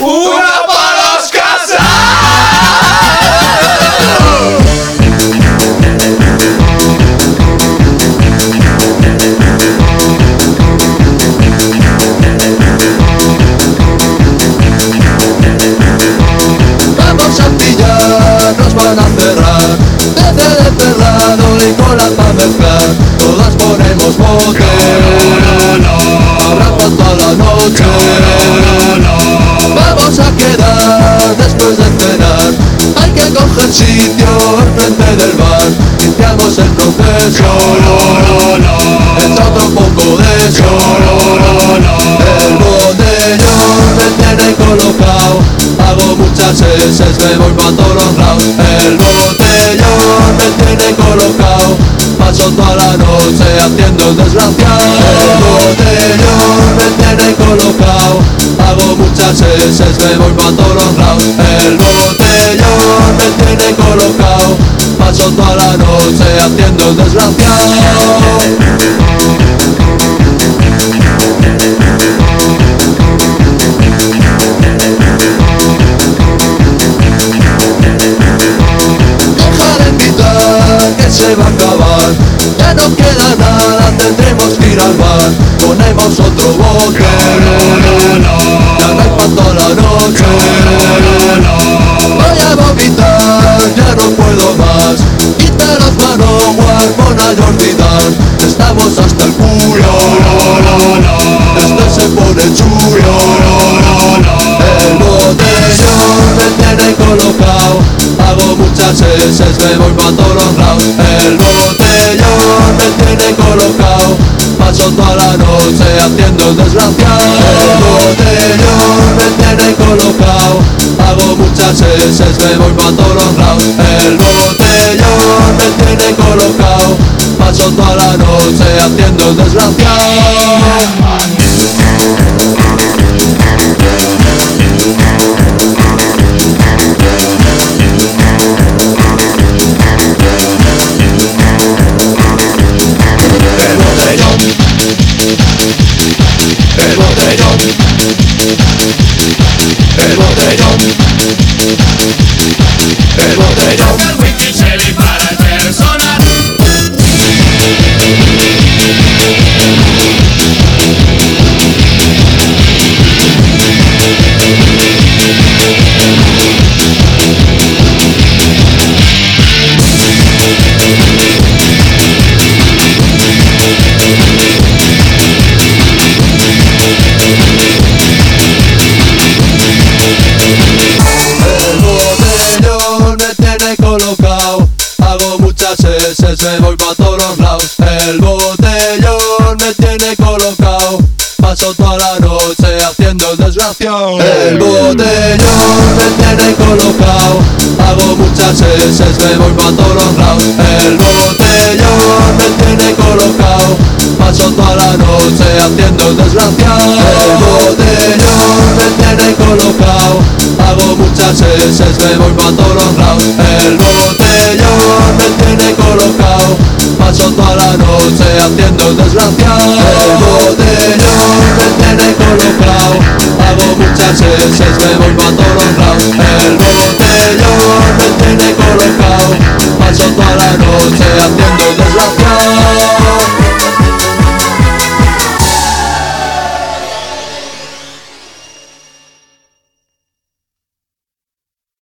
¡Una para los casados! Vamos a pillar, nos van a cerrar desde el cerrado y con las va a mezclar. Todas ponemos bote, habrá toda la noche. Vamos a quedar después de cenar. Hay que coger sitio enfrente del bar. Iniciamos el proceso, echa otro poco de eso. El botellón me tiene colocado. Hago muchas heces, me voy pa' todos los lados. El botellón me tiene colocado. Paso toda la noche haciendo el desgraciado. El botellón me tiene colocado. Hago muchas heces, me voy pa' todos los lados. El botellón me tiene colocado. Paso toda la noche haciendo el desgraciado. Se va a acabar, ya no queda nada, tendremos que ir al bar. Ponemos otro bote, ya no hay pa' toda la noche. Voy a vomitar, ya no puedo más. Quita las manos, Mona y Jordán. Estamos hasta el culo, este se pone chulo. El botellón me tiene colocado. Hago muchas heces, me voy pa' todos los lados. El botellón me tiene colocado. Paso toda la noche haciendo el desgraciado. El botellón me tiene colocado. Hago muchas heces, me voy pa' todos los lados. El botellón me tiene colocado. Paso toda la noche haciendo el desgraciado. El botellón, el botellón, el botellón. El whisky se dispara en persona. Hago muchas heces, me voy pa' todos los lados. El botellón me tiene colocado. Paso toda la noche haciendo el desgraciado. El botellón me tiene colocado. Hago muchas heces, me voy pa' todos los lados. El botellón me tiene colocado. Paso toda la noche haciendo el desgraciado. El botellón me tiene colocado. Hago muchas heces, me voy pa' todos los lados. El botellón me tiene colocado. Paso toda la noche haciendo el desgraciado. El botellón me tiene colocado. Hago muchas heces, me voy pa' todos los lados. El botellón me tiene colocado. Paso toda la noche haciendo el desgraciado.